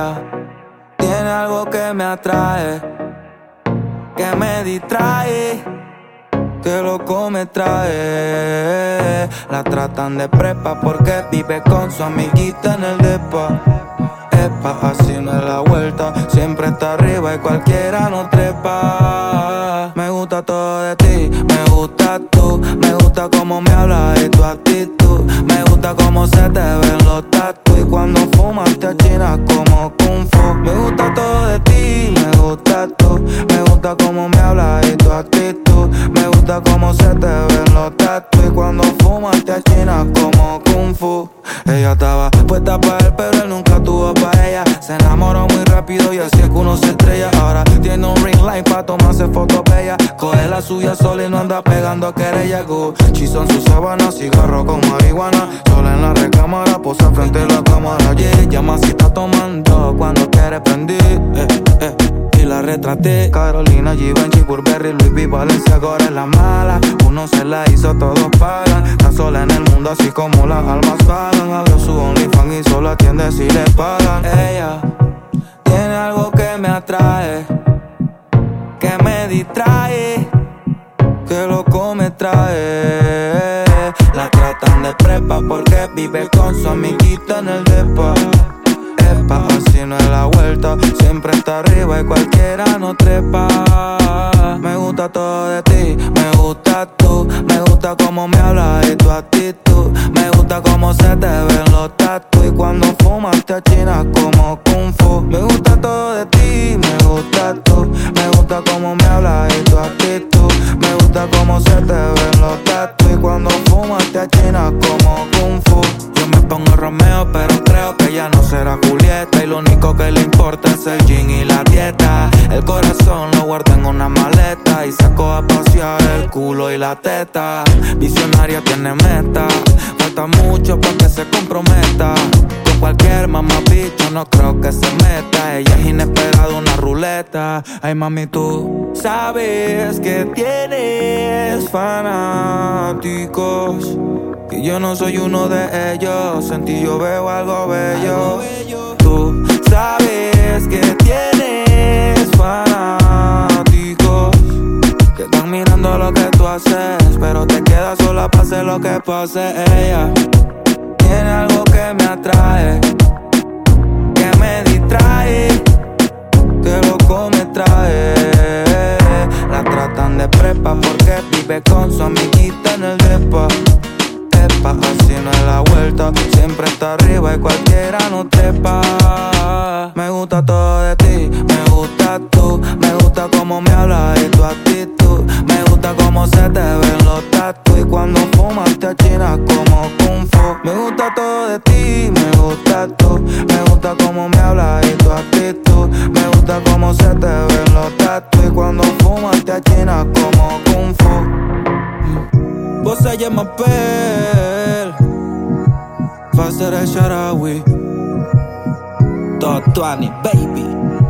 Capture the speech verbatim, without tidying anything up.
Ella tiene algo que me atrae, que me distrae, que loco me trae. La tratan de prepa porque vive con su amiguita en el depa. Epa, así no es la vuelta, siempre está arriba y cualquiera no trepa. Me gusta todo de ti, me gusta tú, me gusta cómo me hablas y tu actitud. Me gusta cómo se te ven los tatuajes y cuando fumas te achinas como Kung Fu. Me gusta todo de ti, me gusta tú, me gusta cómo me hablas y tu actitud. Me gusta cómo se te ven los tatuajes y cuando fumas te achinas como Kung Fu. Ella estaba puesta para él, pero él nunca tuvo para ella. Se enamoró muy rápido y así es que uno se estrella. Ahora tiene un ring light pa' tomarse fotos bellas. Coge la suya sola y no anda pegando querella. Gucci son sus sábanas, cigarro con marihuana. Sola en la recámara, posa frente a la cámara. Yeah, llama si está tomando cuando quiere prender. Eh, eh. Y la retraté. Carolina, Givenchy, Burberry, Louis V, Valencia, ahora es la mala. Uno se la hizo, todos pagan. Está sola en el mundo así como las almas pagan. Abrió su OnlyFans y solo atiende si le pagan. Ella tiene algo que me atrae, que me distrae, que loco me trae. La tratan de prepa porque vive con su amiguita en el depa. Epa, así no es la vuelta, siempre está arriba y cualquiera no trepa. Me gusta todo de ti, me gusta tú, me gusta cómo me hablas y tu actitud. Me gusta cómo se te ven los tatuajes y cuando fumas te achinas como Kung Fu. Me gusta todo de ti, me gusta tú, me gusta cómo me hablas y tu actitud. Me gusta cómo se te ven los tatuajes y cuando fumas te achinas como Kung Fu. Yo me pongo Romeo, pero creo que ya no será Julieta. Y lo único que le importa es el gin y la dieta. El corazón lo guarda en una maleta y sacó a pasear el culo y la teta. Visionaria tiene meta, falta mucho para que se comprometa. Con cualquier mamá bicho no creo que se meta. Ella es inesperada, una ruleta. Ay mami, tú sabes que tienes fanáticos y yo no soy uno de ellos. En ti yo veo algo bello. Tú sabes que tienes fanáticos que están mirando lo que tú haces, pero te quedas sola para hacer lo que pase. Ella tiene algo que me atrae, que me distrae, que loco me trae. La tratan de prepa porque vive con su amiguita en el depa. Epa, así no es la vuelta, siempre está arriba y cualquiera no trepa. Me gusta todo de ti, me gusta tú, me gusta cómo me hablas y tu actitud. Me gusta cómo se te ven los tatuajes y cuando fumas te achinas como Kung Fu. Me gusta todo de ti, me gusta tú, me gusta cómo me hablas y tu actitud. Me gusta cómo se te ven los tatuajes y cuando fumas te achinas como Kung Fu. Vos se llama Pel Faster el Sharawi Totuani, baby.